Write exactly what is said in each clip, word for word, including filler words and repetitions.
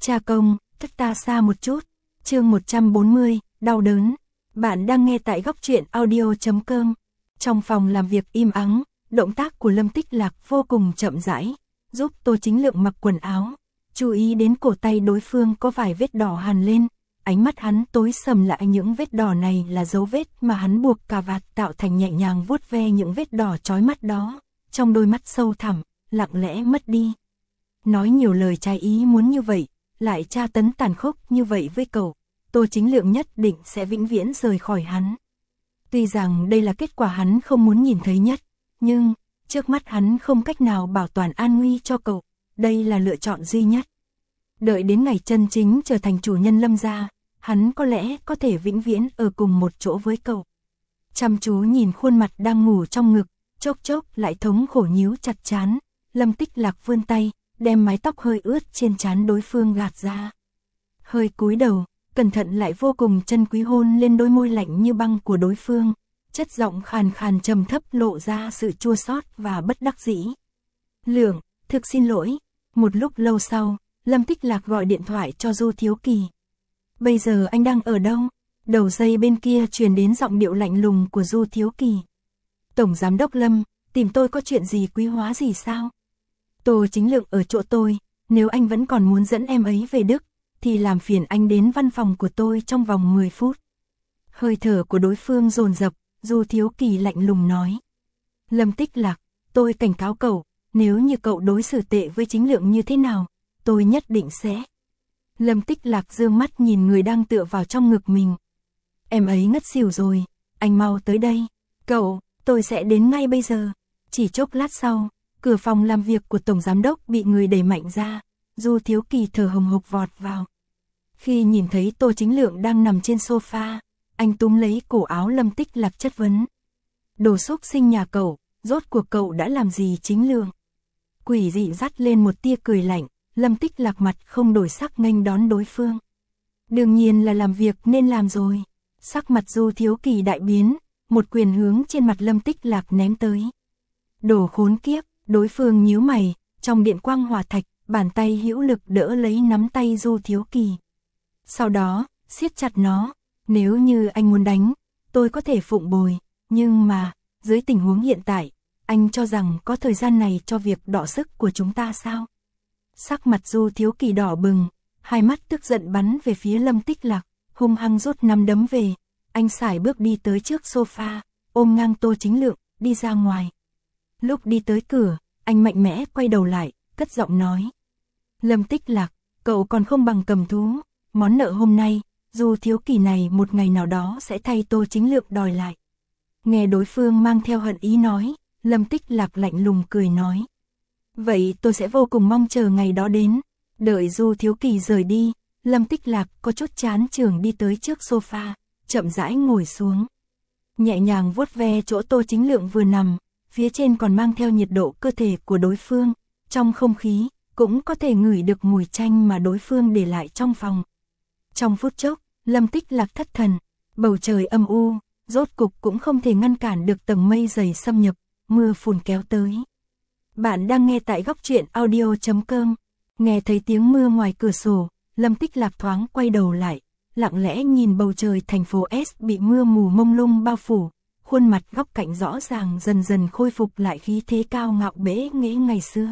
Cha công, cách ta xa một chút. Chương một trăm bốn mươi, đau đớn. Bạn đang nghe tại góc truyện audio chấm com. Trong phòng làm việc im ắng, động tác của Lâm Tích Lạc vô cùng chậm rãi, giúp Tô Chính Lượng mặc quần áo, chú ý đến cổ tay đối phương có vài vết đỏ hằn lên, ánh mắt hắn tối sầm lại, những vết đỏ này là dấu vết mà hắn buộc cà vạt tạo thành, nhẹ nhàng vuốt ve những vết đỏ chói mắt đó, trong đôi mắt sâu thẳm, lặng lẽ mất đi. Nói nhiều lời trái ý muốn như vậy, lại tra tấn tàn khốc như vậy với cậu, Tô Chính Lượng nhất định sẽ vĩnh viễn rời khỏi hắn. Tuy rằng đây là kết quả hắn không muốn nhìn thấy nhất, nhưng trước mắt hắn không cách nào bảo toàn an nguy cho cậu, đây là lựa chọn duy nhất. Đợi đến ngày chân chính trở thành chủ nhân Lâm gia, hắn có lẽ có thể vĩnh viễn ở cùng một chỗ với cậu. Chăm chú nhìn khuôn mặt đang ngủ trong ngực, chốc chốc lại thống khổ nhíu chặt trán, Lâm Tích Lạc vươn tay, đem mái tóc hơi ướt trên trán đối phương gạt ra. Hơi cúi đầu, cẩn thận lại vô cùng trân quý hôn lên đôi môi lạnh như băng của đối phương, chất giọng khàn khàn trầm thấp lộ ra sự chua xót và bất đắc dĩ. Lượng, thực xin lỗi. Một lúc lâu sau, Lâm Tích Lạc gọi điện thoại cho Du Thiếu Kỳ. Bây giờ anh đang ở đâu? Đầu dây bên kia truyền đến giọng điệu lạnh lùng của Du Thiếu Kỳ. Tổng giám đốc Lâm, tìm tôi có chuyện gì quý hóa gì sao? Tô Chính Lượng ở chỗ tôi, nếu anh vẫn còn muốn dẫn em ấy về Đức, thì làm phiền anh đến văn phòng của tôi trong vòng mười phút. Hơi thở của đối phương dồn dập, Du Thiếu Kỳ lạnh lùng nói. Lâm Tích Lạc, tôi cảnh cáo cậu, nếu như cậu đối xử tệ với Chính Lượng như thế nào, tôi nhất định sẽ. Lâm Tích Lạc dương mắt nhìn người đang tựa vào trong ngực mình. Em ấy ngất xỉu rồi, anh mau tới đây. Cậu, tôi sẽ đến ngay bây giờ. Chỉ chốc lát sau, cửa phòng làm việc của Tổng Giám Đốc bị người đẩy mạnh ra, Du Thiếu Kỳ thở hồng hộc vọt vào. Khi nhìn thấy Tô Chính Lượng đang nằm trên sofa, anh túm lấy cổ áo Lâm Tích Lạc chất vấn. Đồ xúc sinh nhà cậu, rốt cuộc cậu đã làm gì Chính Lượng? Quỷ dị dắt lên một tia cười lạnh, Lâm Tích Lạc mặt không đổi sắc nghênh đón đối phương. Đương nhiên là làm việc nên làm rồi. Sắc mặt Du Thiếu Kỳ đại biến, một quyền hướng trên mặt Lâm Tích Lạc ném tới. Đồ khốn kiếp, đối phương nhíu mày, trong điện quang hỏa thạch, bàn tay hữu lực đỡ lấy nắm tay Du Thiếu Kỳ. Sau đó, siết chặt nó, nếu như anh muốn đánh, tôi có thể phụng bồi, nhưng mà, dưới tình huống hiện tại, anh cho rằng có thời gian này cho việc đọ sức của chúng ta sao? Sắc mặt Du Thiếu Kỳ đỏ bừng, hai mắt tức giận bắn về phía Lâm Tích Lạc, hung hăng rút nắm đấm về, anh sải bước đi tới trước sofa, ôm ngang Tô Chính Lượng, đi ra ngoài. Lúc đi tới cửa, anh mạnh mẽ quay đầu lại, cất giọng nói. Lâm Tích Lạc, cậu còn không bằng cầm thú, món nợ hôm nay, Du Thiếu Kỳ này một ngày nào đó sẽ thay Tô Chính Lượng đòi lại. Nghe đối phương mang theo hận ý nói, Lâm Tích Lạc lạnh lùng cười nói. Vậy tôi sẽ vô cùng mong chờ ngày đó đến. Đợi Du Thiếu Kỳ rời đi, Lâm Tích Lạc có chút chán chường đi tới trước sofa, chậm rãi ngồi xuống. Nhẹ nhàng vuốt ve chỗ Tô Chính Lượng vừa nằm, phía trên còn mang theo nhiệt độ cơ thể của đối phương, trong không khí, cũng có thể ngửi được mùi chanh mà đối phương để lại trong phòng. Trong phút chốc, Lâm Tích Lạc thất thần, bầu trời âm u, rốt cục cũng không thể ngăn cản được tầng mây dày xâm nhập, mưa phùn kéo tới. Bạn đang nghe tại góc truyện audio chấm com, nghe thấy tiếng mưa ngoài cửa sổ, Lâm Tích Lạc thoáng quay đầu lại, lặng lẽ nhìn bầu trời thành phố S bị mưa mù mông lung bao phủ, khuôn mặt góc cạnh rõ ràng dần dần khôi phục lại khí thế cao ngạo bẽ nghễ ngày xưa.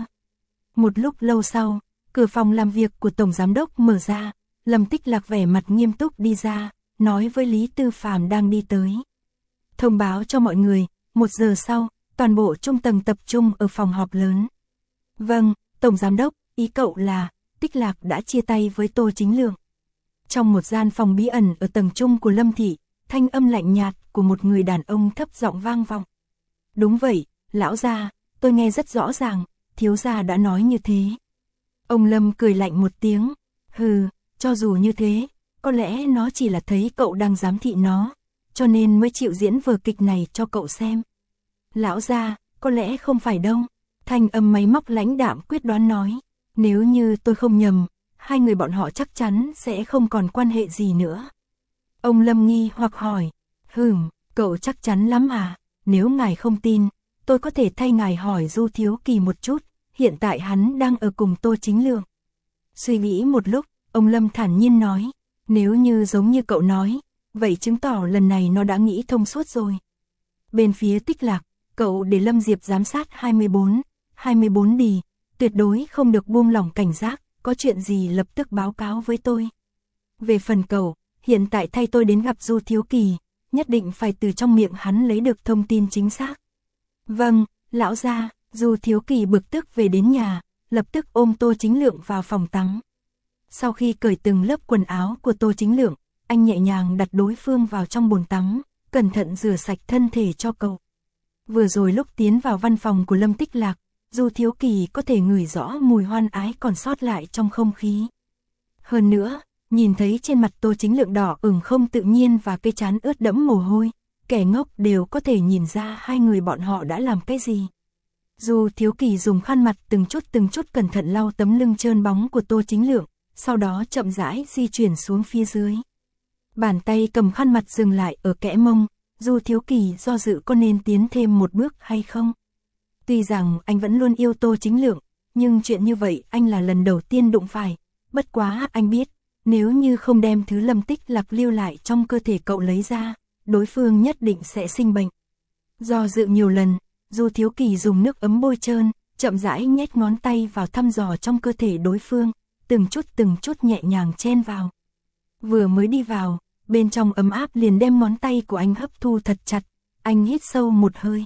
Một lúc lâu sau, cửa phòng làm việc của Tổng Giám Đốc mở ra, Lâm Tích Lạc vẻ mặt nghiêm túc đi ra, nói với Lý Tư Phàm đang đi tới. Thông báo cho mọi người, một giờ sau, toàn bộ trung tầng tập trung ở phòng họp lớn. Vâng, Tổng Giám Đốc, ý cậu là, Tích Lạc đã chia tay với Tô Chính Lượng. Trong một gian phòng bí ẩn ở tầng trung của Lâm Thị, thanh âm lạnh nhạt của một người đàn ông thấp giọng vang vọng. Đúng vậy, lão gia, tôi nghe rất rõ ràng, thiếu gia đã nói như thế. Ông Lâm cười lạnh một tiếng, hừ, cho dù như thế, có lẽ nó chỉ là thấy cậu đang giám thị nó, cho nên mới chịu diễn vở kịch này cho cậu xem. Lão gia, có lẽ không phải đâu. Thanh âm máy móc lãnh đạm quyết đoán nói. Nếu như tôi không nhầm, hai người bọn họ chắc chắn sẽ không còn quan hệ gì nữa. Ông Lâm nghi hoặc hỏi. Hừm, cậu chắc chắn lắm à? Nếu ngài không tin, tôi có thể thay ngài hỏi Du Thiếu Kỳ một chút. Hiện tại hắn đang ở cùng Tô Chính Lượng. Suy nghĩ một lúc, Ông Lâm thản nhiên nói, nếu như giống như cậu nói, vậy chứng tỏ lần này nó đã nghĩ thông suốt rồi. Bên phía Tích Lạc, cậu để Lâm Diệp giám sát hai mươi bốn, hai mươi bốn đi, tuyệt đối không được buông lỏng cảnh giác, có chuyện gì lập tức báo cáo với tôi. Về phần cậu, hiện tại thay tôi đến gặp Du Thiếu Kỳ, nhất định phải từ trong miệng hắn lấy được thông tin chính xác. Vâng, lão gia. Du Thiếu Kỳ bực tức về đến nhà, lập tức ôm Tô Chính Lượng vào phòng tắm. Sau khi cởi từng lớp quần áo của Tô Chính Lượng, anh nhẹ nhàng đặt đối phương vào trong bồn tắm, cẩn thận rửa sạch thân thể cho cậu. Vừa rồi lúc tiến vào văn phòng của Lâm Tích Lạc, Du Thiếu Kỳ có thể ngửi rõ mùi hoan ái còn sót lại trong không khí. Hơn nữa, nhìn thấy trên mặt Tô Chính Lượng đỏ ửng không tự nhiên và cái trán ướt đẫm mồ hôi, kẻ ngốc đều có thể nhìn ra hai người bọn họ đã làm cái gì. Du Thiếu Kỳ dùng khăn mặt từng chút từng chút cẩn thận lau tấm lưng trơn bóng của Tô Chính Lượng, sau đó chậm rãi di chuyển xuống phía dưới. Bàn tay cầm khăn mặt dừng lại ở kẽ mông, Du Thiếu Kỳ do dự có nên tiến thêm một bước hay không. Tuy rằng anh vẫn luôn yêu Tô Chính Lượng, nhưng chuyện như vậy anh là lần đầu tiên đụng phải. Bất quá anh biết, nếu như không đem thứ Lâm Tích Lạc lưu lại trong cơ thể cậu lấy ra, đối phương nhất định sẽ sinh bệnh. Do dự nhiều lần, Du Thiếu Kỳ dùng nước ấm bôi trơn, chậm rãi nhét ngón tay vào thăm dò trong cơ thể đối phương, từng chút từng chút nhẹ nhàng chen vào. Vừa mới đi vào, bên trong ấm áp liền đem ngón tay của anh hấp thu thật chặt, anh hít sâu một hơi.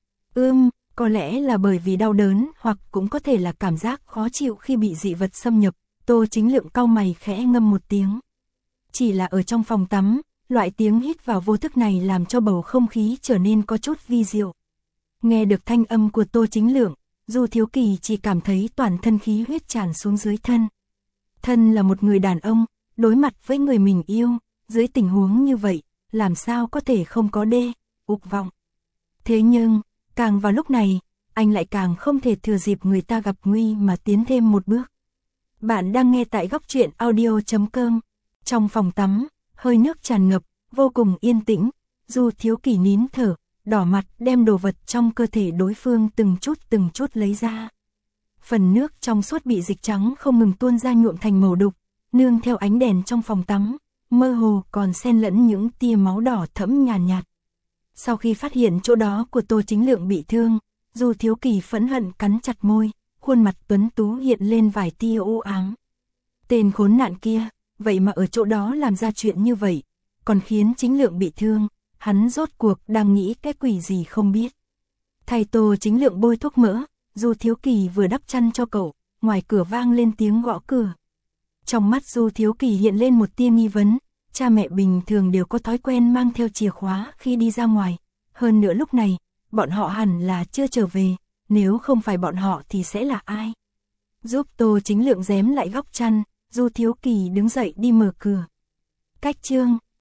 Ưm, có lẽ là bởi vì đau đớn hoặc cũng có thể là cảm giác khó chịu khi bị dị vật xâm nhập, Tô Chính Lượng cau mày khẽ ngâm một tiếng. Chỉ là ở trong phòng tắm, loại tiếng hít vào vô thức này làm cho bầu không khí trở nên có chút vi diệu. Nghe được thanh âm của Tô Chính Lượng, Du Thiếu Kỳ chỉ cảm thấy toàn thân khí huyết tràn xuống dưới thân. Thân là một người đàn ông, đối mặt với người mình yêu, dưới tình huống như vậy, làm sao có thể không có đê, ục vọng. Thế nhưng, càng vào lúc này, anh lại càng không thể thừa dịp người ta gặp nguy mà tiến thêm một bước. Bạn đang nghe tại góc truyện audio chấm com. Trong phòng tắm, hơi nước tràn ngập, vô cùng yên tĩnh, Du Thiếu Kỳ nín thở, đỏ mặt đem đồ vật trong cơ thể đối phương từng chút từng chút lấy ra. Phần nước trong suốt bị dịch trắng không ngừng tuôn ra nhuộm thành màu đục, nương theo ánh đèn trong phòng tắm, mơ hồ còn xen lẫn những tia máu đỏ thẫm nhàn nhạt, nhạt. Sau khi phát hiện chỗ đó của Tô Chính Lượng bị thương, Du Thiếu Kỳ phẫn hận cắn chặt môi, khuôn mặt tuấn tú hiện lên vài tia u ám. Tên khốn nạn kia, vậy mà ở chỗ đó làm ra chuyện như vậy, còn khiến Chính Lượng bị thương, hắn rốt cuộc đang nghĩ cái quỷ gì không biết. Thay Tô Chính Lượng bôi thuốc mỡ, Du Thiếu Kỳ vừa đắp chăn cho cậu, ngoài cửa vang lên tiếng gõ cửa. Trong mắt Du Thiếu Kỳ hiện lên một tia nghi vấn, cha mẹ bình thường đều có thói quen mang theo chìa khóa khi đi ra ngoài, hơn nữa lúc này, bọn họ hẳn là chưa trở về, nếu không phải bọn họ thì sẽ là ai? Giúp Tô Chính Lượng rém lại góc chăn, Du Thiếu Kỳ đứng dậy đi mở cửa. Cách chương